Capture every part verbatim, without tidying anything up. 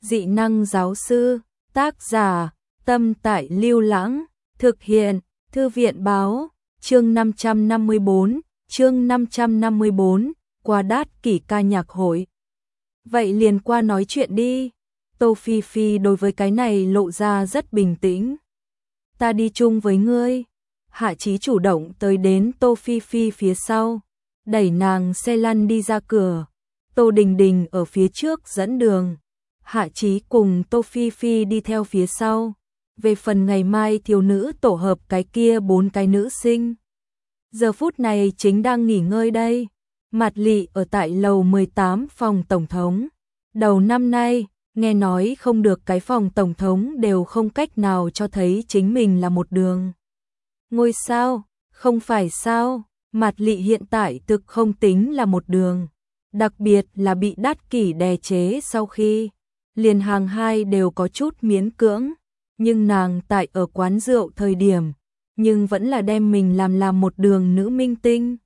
Dị năng giáo sư, tác giả, Tâm Tại Lưu Lãng, thực hiện, Thư viện báo, chương năm trăm năm mươi bốn, chương năm trăm năm mươi bốn, qua đát kỷ ca nhạc hội. Vậy liền qua nói chuyện đi. Tô Phi Phi đối với cái này lộ ra rất bình tĩnh. Ta đi chung với ngươi. Hạ Chí chủ động tới đến Tô Phi Phi phía sau, đẩy nàng xe lăn đi ra cửa. Tô Đình Đình ở phía trước dẫn đường. Hạ Chí cùng Tô Phi Phi đi theo phía sau. Về phần ngày mai thiếu nữ tổ hợp cái kia bốn cái nữ sinh, giờ phút này chính đang nghỉ ngơi đây. Mạt Lị ở tại lầu mười tám phòng tổng thống. Đầu năm nay, nghe nói không được cái phòng tổng thống đều không cách nào cho thấy chính mình là một đường ngôi sao, không phải sao? Mạt Lị hiện tại thực không tính là một đường, đặc biệt là bị đát kỷ đè chế sau khi liền hàng hai đều có chút miễn cưỡng, nhưng nàng tại ở quán rượu thời điểm, nhưng vẫn là đem mình làm làm một đường nữ minh tinh.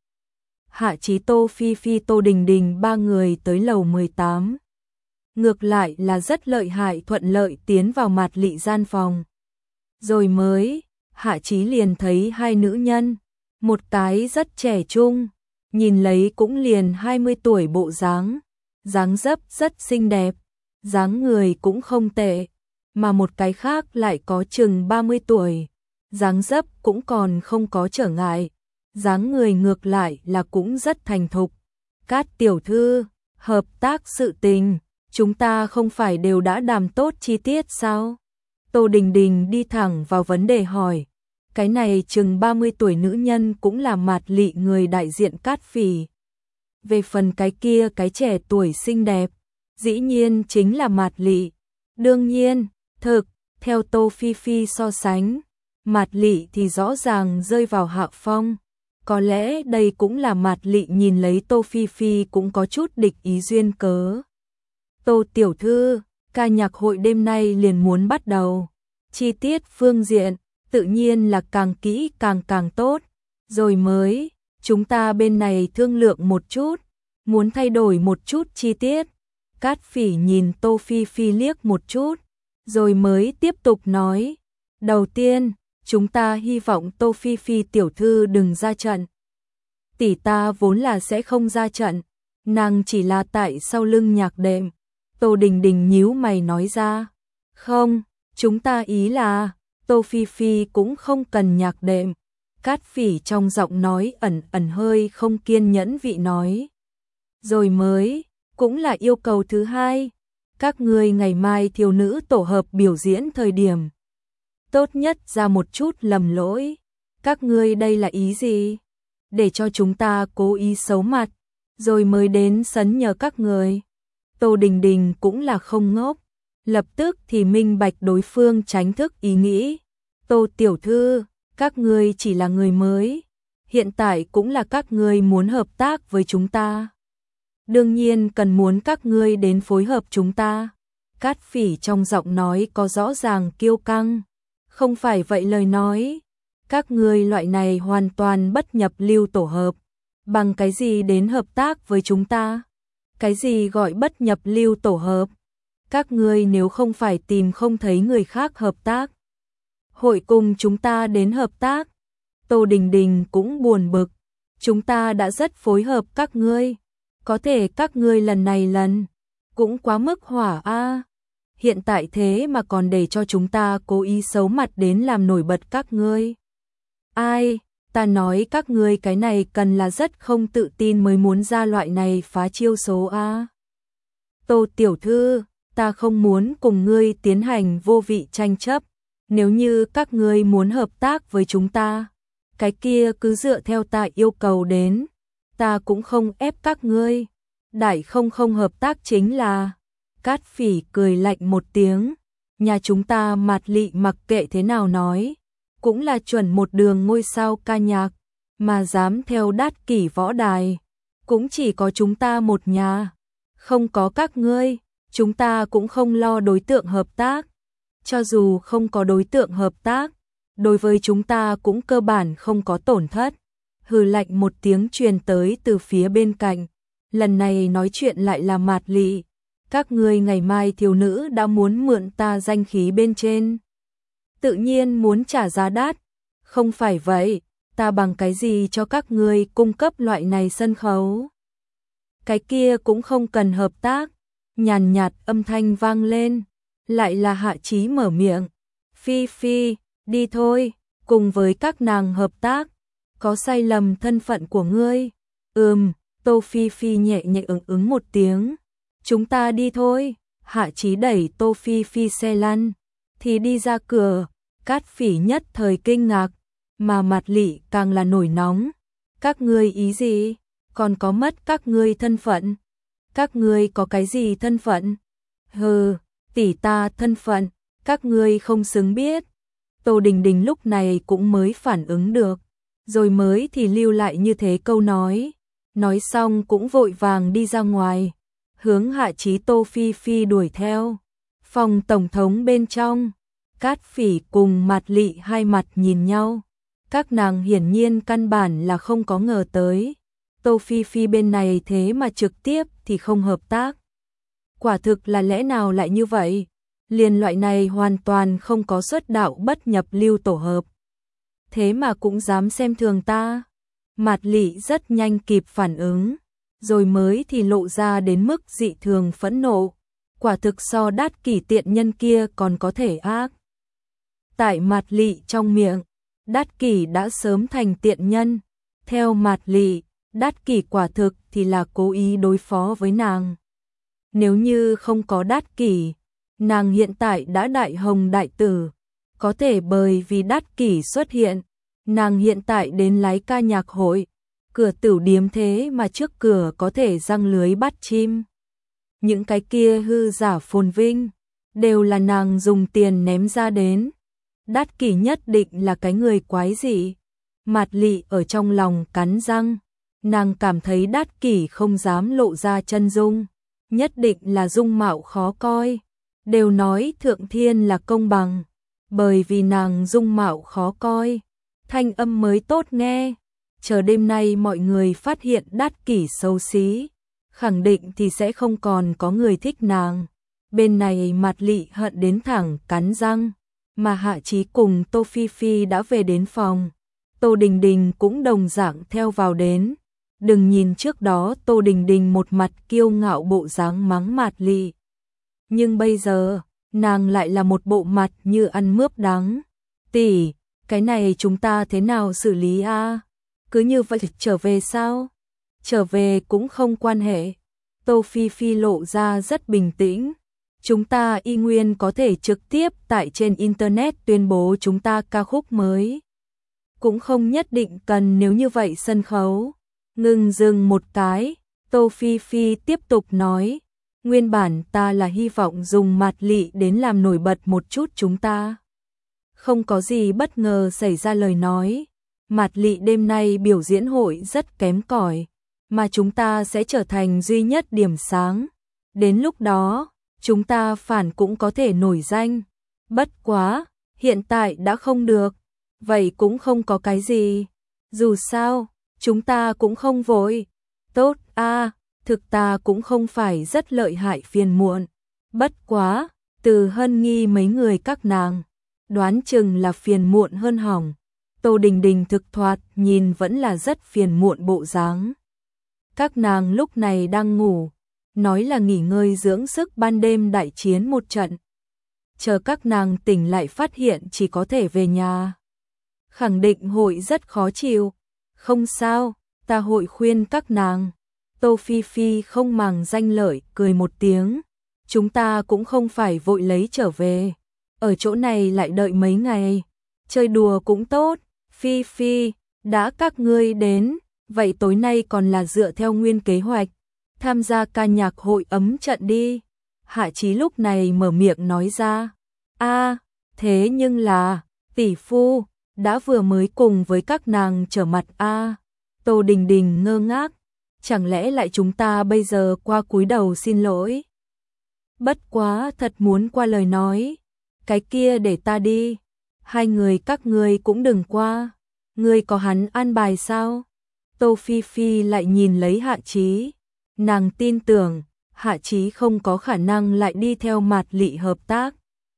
Hạ Chí, Tô Phi Phi, Tô Đình Đình ba người tới lầu mười tám. Ngược lại là rất lợi hại thuận lợi tiến vào Mạt Lị gian phòng. Rồi mới, Hạ Chí liền thấy hai nữ nhân, một cái rất trẻ trung, nhìn lấy cũng liền hai mươi tuổi bộ dáng, dáng dấp rất xinh đẹp, dáng người cũng không tệ, mà một cái khác lại có chừng ba mươi tuổi, dáng dấp cũng còn không có trở ngại, dáng người ngược lại là cũng rất thành thục. Cát tiểu thư, hợp tác sự tình, chúng ta không phải đều đã đàm tốt chi tiết sao? Tô Đình Đình đi thẳng vào vấn đề hỏi. Cái này chừng ba mươi tuổi nữ nhân cũng là Mạt Lị người đại diện Cát Phỉ. Về phần cái kia cái trẻ tuổi xinh đẹp, dĩ nhiên chính là Mạt Lị. Đương nhiên, thực, theo Tô Phi Phi so sánh, Mạt Lị thì rõ ràng rơi vào hạ phong. Có lẽ đây cũng là Mạt Lị nhìn lấy Tô Phi Phi cũng có chút địch ý duyên cớ. Tô tiểu thư, ca nhạc hội đêm nay liền muốn bắt đầu. Chi tiết phương diện, tự nhiên là càng kỹ càng càng tốt. Rồi mới, chúng ta bên này thương lượng một chút, muốn thay đổi một chút chi tiết. Cát Phỉ nhìn Tô Phi Phi liếc một chút, rồi mới tiếp tục nói. Đầu tiên, chúng ta hy vọng Tô Phi Phi tiểu thư đừng ra trận. Tỷ ta vốn là sẽ không ra trận, nàng chỉ là tại sau lưng nhạc đệm. Tô Đình Đình nhíu mày nói ra. Không, chúng ta ý là Tô Phi Phi cũng không cần nhạc đệm. Cát Phỉ trong giọng nói ẩn ẩn hơi không kiên nhẫn vị nói. Rồi mới, cũng là yêu cầu thứ hai. Các ngươi ngày mai thiếu nữ tổ hợp biểu diễn thời điểm, tốt nhất ra một chút lầm lỗi. Các ngươi đây là ý gì? Để cho chúng ta cố ý xấu mặt, rồi mới đến sấn nhờ các người. Tô Đình Đình cũng là không ngốc, lập tức thì minh bạch đối phương tránh thức ý nghĩ. Tô tiểu thư, các ngươi chỉ là người mới, hiện tại cũng là các ngươi muốn hợp tác với chúng ta. Đương nhiên cần muốn các ngươi đến phối hợp chúng ta. Cát Phỉ trong giọng nói có rõ ràng kiêu căng. Không phải vậy lời nói, các ngươi loại này hoàn toàn bất nhập lưu tổ hợp, bằng cái gì đến hợp tác với chúng ta? Cái gì gọi bất nhập lưu tổ hợp? Các ngươi nếu không phải tìm không thấy người khác hợp tác, hội cùng chúng ta đến hợp tác. Tô Đình Đình cũng buồn bực, chúng ta đã rất phối hợp các ngươi, có thể các ngươi lần này lần cũng quá mức hỏa a. Hiện tại thế mà còn để cho chúng ta cố ý xấu mặt đến làm nổi bật các ngươi. Ai, ta nói các ngươi cái này cần là rất không tự tin mới muốn ra loại này phá chiêu số a. Tô tiểu thư, ta không muốn cùng ngươi tiến hành vô vị tranh chấp. Nếu như các ngươi muốn hợp tác với chúng ta, cái kia cứ dựa theo ta yêu cầu đến, ta cũng không ép các ngươi. Đại không không hợp tác chính là. Cát Phỉ cười lạnh một tiếng, nhà chúng ta Mạt Lị mặc kệ thế nào nói, cũng là chuẩn một đường ngôi sao ca nhạc, mà dám theo đát kỷ võ đài, cũng chỉ có chúng ta một nhà, không có các ngươi, chúng ta cũng không lo đối tượng hợp tác. Cho dù không có đối tượng hợp tác, đối với chúng ta cũng cơ bản không có tổn thất. Hừ lạnh một tiếng truyền tới từ phía bên cạnh, lần này nói chuyện lại là Mạt Lị. Các ngươi ngày mai thiếu nữ đã muốn mượn ta danh khí bên trên. Tự nhiên muốn trả giá đắt. Không phải vậy, ta bằng cái gì cho các ngươi cung cấp loại này sân khấu. Cái kia cũng không cần hợp tác. Nhàn nhạt âm thanh vang lên. Lại là Hạ Chí mở miệng. Phi Phi, đi thôi, cùng với các nàng hợp tác. Có sai lầm thân phận của ngươi. Ừm, Tô Phi Phi nhẹ nhẹ ứng ứng một tiếng. Chúng ta đi thôi. Hạ Chí đẩy Tô Phi Phi xe lăn. Thì đi ra cửa. Cát Phỉ nhất thời kinh ngạc. Mà Mạt Lị càng là nổi nóng. Các ngươi ý gì? Còn có mất các ngươi thân phận. Các ngươi có cái gì thân phận? Hừ, tỷ ta thân phận. Các ngươi không xứng biết. Tô Đình Đình lúc này cũng mới phản ứng được. Rồi mới thì lưu lại như thế câu nói. Nói xong cũng vội vàng đi ra ngoài. Hướng Hạ Chí Tô Phi Phi đuổi theo. Phòng tổng thống bên trong. Cát Phỉ cùng Mạt Lị hai mặt nhìn nhau. Các nàng hiển nhiên căn bản là không có ngờ tới. Tô Phi Phi bên này thế mà trực tiếp thì không hợp tác. Quả thực là lẽ nào lại như vậy? Liền loại này hoàn toàn không có xuất đạo bất nhập lưu tổ hợp. Thế mà cũng dám xem thường ta. Mạt Lị rất nhanh kịp phản ứng. Rồi mới thì lộ ra đến mức dị thường phẫn nộ. Quả thực so Đát Kỷ tiện nhân kia còn có thể ác. Tại Mạt Lị trong miệng, Đát Kỷ đã sớm thành tiện nhân. Theo Mạt Lị, Đát Kỷ quả thực thì là cố ý đối phó với nàng. Nếu như không có Đát Kỷ, nàng hiện tại đã đại hồng đại tử. Có thể bởi vì Đát Kỷ xuất hiện, nàng hiện tại đến lái ca nhạc hội. Cửa tửu điếm thế mà trước cửa có thể răng lưới bắt chim. Những cái kia hư giả phồn vinh, đều là nàng dùng tiền ném ra đến. Đát Kỷ nhất định là cái người quái dị. Mạt Lị ở trong lòng cắn răng. Nàng cảm thấy Đát Kỷ không dám lộ ra chân dung. Nhất định là dung mạo khó coi. Đều nói thượng thiên là công bằng. Bởi vì nàng dung mạo khó coi, thanh âm mới tốt nghe. Chờ đêm nay mọi người phát hiện Đát Kỷ xấu xí, khẳng định thì sẽ không còn có người thích nàng. Bên này Mạt Lị hận đến thẳng cắn răng. Mà Hạ Chí cùng Tô Phi Phi đã về đến phòng. Tô Đình Đình cũng đồng dạng theo vào đến. Đừng nhìn trước đó Tô Đình Đình một mặt kiêu ngạo bộ dáng mắng Mạt Lị. Nhưng bây giờ, nàng lại là một bộ mặt như ăn mướp đắng. Tỷ, cái này chúng ta thế nào xử lý a? Cứ như vậy trở về sao? Trở về cũng không quan hệ. Tô Phi Phi lộ ra rất bình tĩnh. Chúng ta y nguyên có thể trực tiếp tại trên Internet tuyên bố chúng ta ca khúc mới. Cũng không nhất định cần nếu như vậy sân khấu. Ngừng dừng một cái, Tô Phi Phi tiếp tục nói. Nguyên bản ta là hy vọng dùng Mạt Lị đến làm nổi bật một chút chúng ta. Không có gì bất ngờ xảy ra lời nói. Mạt Lị đêm nay biểu diễn hội rất kém cỏi, mà chúng ta sẽ trở thành duy nhất điểm sáng. Đến lúc đó, chúng ta phản cũng có thể nổi danh. Bất quá, hiện tại đã không được. Vậy cũng không có cái gì. Dù sao, chúng ta cũng không vội. Tốt a, thực ta cũng không phải rất lợi hại phiền muộn. Bất quá, từ Hân Nghi mấy người các nàng, đoán chừng là phiền muộn hơn hỏng. Tô Đình Đình thực thoạt nhìn vẫn là rất phiền muộn bộ dáng. Các nàng lúc này đang ngủ, nói là nghỉ ngơi dưỡng sức ban đêm đại chiến một trận. Chờ các nàng tỉnh lại phát hiện chỉ có thể về nhà. Khẳng định hội rất khó chịu. Không sao, ta hội khuyên các nàng. Tô Phi Phi không màng danh lợi, cười một tiếng. Chúng ta cũng không phải vội lấy trở về. Ở chỗ này lại đợi mấy ngày. Chơi đùa cũng tốt. Phi Phi, đã các ngươi đến, vậy tối nay còn là dựa theo nguyên kế hoạch. Tham gia ca nhạc hội ấm trận đi. Hạ Chí lúc này mở miệng nói ra. A, thế nhưng là, tỷ phu, đã vừa mới cùng với các nàng trở mặt a. Tô Đình Đình ngơ ngác. Chẳng lẽ lại chúng ta bây giờ qua cúi đầu xin lỗi? Bất quá thật muốn qua lời nói. Cái kia để ta đi. Hai người các ngươi cũng đừng qua. Ngươi có hắn an bài sao? Tô Phi Phi lại nhìn lấy Hạ Chí. Nàng tin tưởng, Hạ Chí không có khả năng lại đi theo Mạt Lị hợp tác.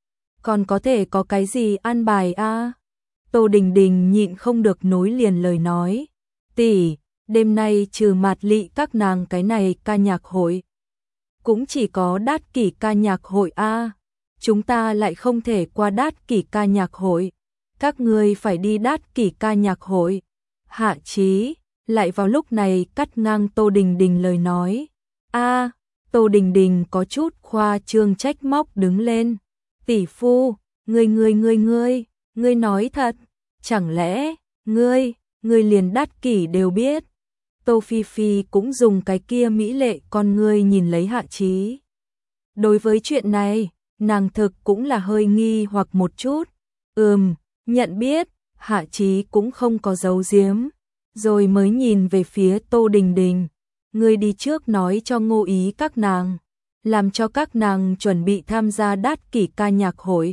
Còn có thể có cái gì an bài a? Tô Đình Đình nhịn không được nối liền lời nói. Tỷ, đêm nay trừ Mạt Lị các nàng cái này ca nhạc hội. Cũng chỉ có Đát Kỷ ca nhạc hội a. Chúng ta lại không thể qua Đát Kỷ ca nhạc hội. Các ngươi phải đi Đát Kỷ ca nhạc hội. Hạ Chí lại vào lúc này cắt ngang Tô Đình Đình lời nói. A, Tô Đình Đình có chút khoa trương trách móc đứng lên. Tỷ phu, ngươi ngươi ngươi ngươi, ngươi nói thật, chẳng lẽ, ngươi, ngươi liền Đát Kỷ đều biết. Tô Phi Phi cũng dùng cái kia mỹ lệ con ngươi nhìn lấy Hạ Chí. Đối với chuyện này, nàng thực cũng là hơi nghi hoặc một chút. Ừm, nhận biết, Hạ Chí cũng không có giấu giếm, rồi mới nhìn về phía Tô Đình Đình. Ngươi đi trước nói cho Ngô Ý các nàng, làm cho các nàng chuẩn bị tham gia Đát Kỷ ca nhạc hội.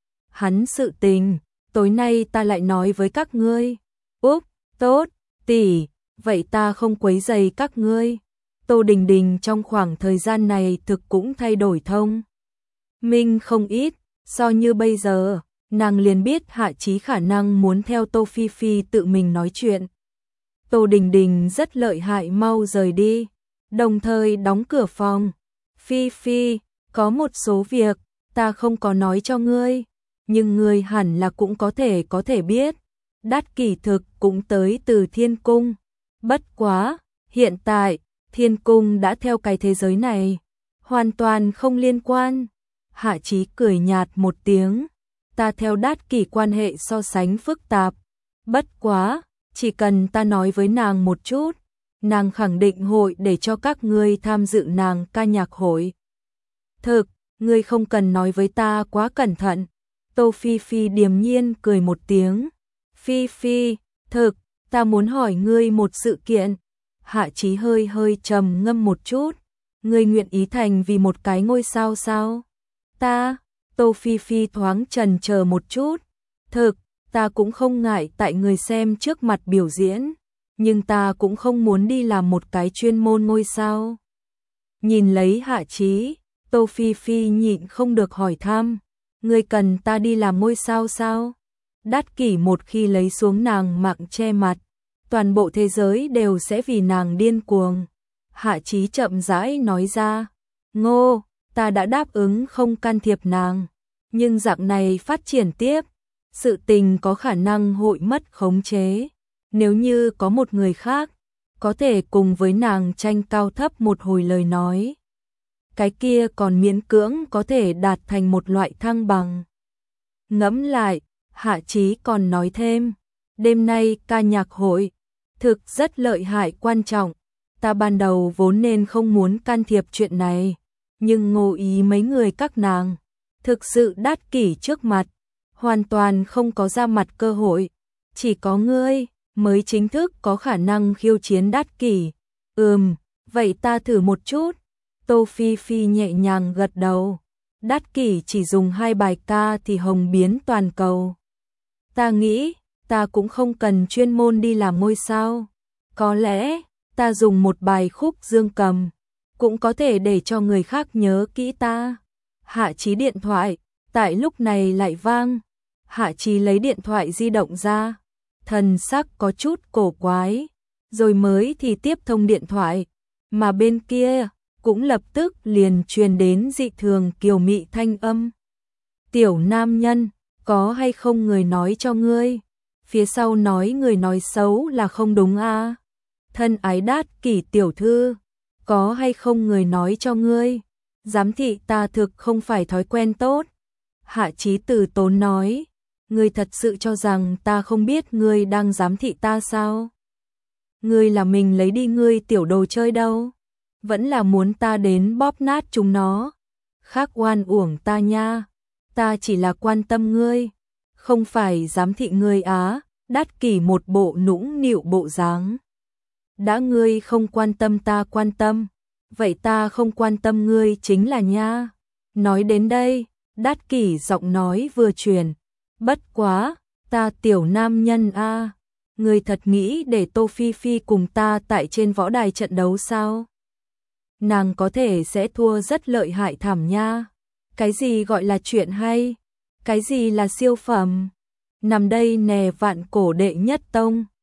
Hắn sự tình, tối nay ta lại nói với các ngươi. Úp, tốt, tỷ, vậy ta không quấy rầy các ngươi. Tô Đình Đình trong khoảng thời gian này thực cũng thay đổi thông minh không ít, so như bây giờ, nàng liền biết Hạ Chí khả năng muốn theo Tô Phi Phi tự mình nói chuyện. Tô Đình Đình rất lợi hại mau rời đi, đồng thời đóng cửa phòng. Phi Phi, có một số việc, ta không có nói cho ngươi, nhưng ngươi hẳn là cũng có thể có thể biết. Đát Kỷ thực cũng tới từ Thiên Cung. Bất quá, hiện tại, Thiên Cung đã theo cái thế giới này, hoàn toàn không liên quan. Hạ Chí cười nhạt một tiếng, ta theo Đát Kỷ quan hệ so sánh phức tạp. Bất quá, chỉ cần ta nói với nàng một chút, nàng khẳng định hội để cho các ngươi tham dự nàng ca nhạc hội. Thực, ngươi không cần nói với ta quá cẩn thận. Tô Phi Phi điềm nhiên cười một tiếng. Phi Phi, thực, ta muốn hỏi ngươi một sự kiện. Hạ Chí hơi hơi trầm ngâm một chút. Ngươi nguyện ý thành vì một cái ngôi sao sao? Ta, Tô Phi Phi thoáng chần chờ một chút. Thực, ta cũng không ngại tại người xem trước mặt biểu diễn, nhưng ta cũng không muốn đi làm một cái chuyên môn ngôi sao. Nhìn lấy Hạ Chí, Tô Phi Phi nhịn không được hỏi thăm, ngươi cần ta đi làm ngôi sao sao? Đát Kỷ một khi lấy xuống nàng mạng che mặt, toàn bộ thế giới đều sẽ vì nàng điên cuồng. Hạ Chí chậm rãi nói ra, Ngô, ta đã đáp ứng không can thiệp nàng, nhưng dạng này phát triển tiếp, sự tình có khả năng hội mất khống chế. Nếu như có một người khác, có thể cùng với nàng tranh cao thấp một hồi lời nói, cái kia còn miễn cưỡng có thể đạt thành một loại thăng bằng. Ngẫm lại, Hạ Chí còn nói thêm, đêm nay ca nhạc hội, thực rất lợi hại quan trọng, ta ban đầu vốn nên không muốn can thiệp chuyện này, nhưng Ngô Ý mấy người các nàng, thực sự Đát Kỷ trước mặt, hoàn toàn không có ra mặt cơ hội, chỉ có ngươi mới chính thức có khả năng khiêu chiến Đát Kỷ. Ừm, vậy ta thử một chút. Tô Phi Phi nhẹ nhàng gật đầu. Đát Kỷ chỉ dùng hai bài ca thì hồng biến toàn cầu. Ta nghĩ, ta cũng không cần chuyên môn đi làm ngôi sao. Có lẽ, ta dùng một bài khúc dương cầm, cũng có thể để cho người khác nhớ kỹ ta. Hạ Chí điện thoại, tại lúc này lại vang. Hạ Chí lấy điện thoại di động ra, thần sắc có chút cổ quái, rồi mới thì tiếp thông điện thoại, mà bên kia cũng lập tức liền truyền đến dị thường kiều mị thanh âm. Tiểu nam nhân, có hay không người nói cho ngươi? Phía sau nói người nói xấu là không đúng a? Thân ái Đát Kỷ tiểu thư, có hay không người nói cho ngươi? Giám thị ta thực không phải thói quen tốt. Hạ Chí từ tốn nói, ngươi thật sự cho rằng ta không biết ngươi đang giám thị ta sao? Ngươi là mình lấy đi ngươi tiểu đồ chơi đâu? Vẫn là muốn ta đến bóp nát chúng nó? Khác oan uổng ta nha, ta chỉ là quan tâm ngươi, không phải giám thị ngươi á. Đát Kỷ một bộ nũng nịu bộ dáng. Đã ngươi không quan tâm ta quan tâm, vậy ta không quan tâm ngươi chính là nha. Nói đến đây, Đát Kỷ giọng nói vừa truyền, bất quá, ta tiểu nam nhân a, ngươi thật nghĩ để Tô Phi Phi cùng ta tại trên võ đài trận đấu sao? nàng có thể sẽ thua rất lợi hại thảm nha. Cái gì gọi là chuyện hay? Cái gì là siêu phẩm? Nằm đây nè vạn cổ đệ nhất tông.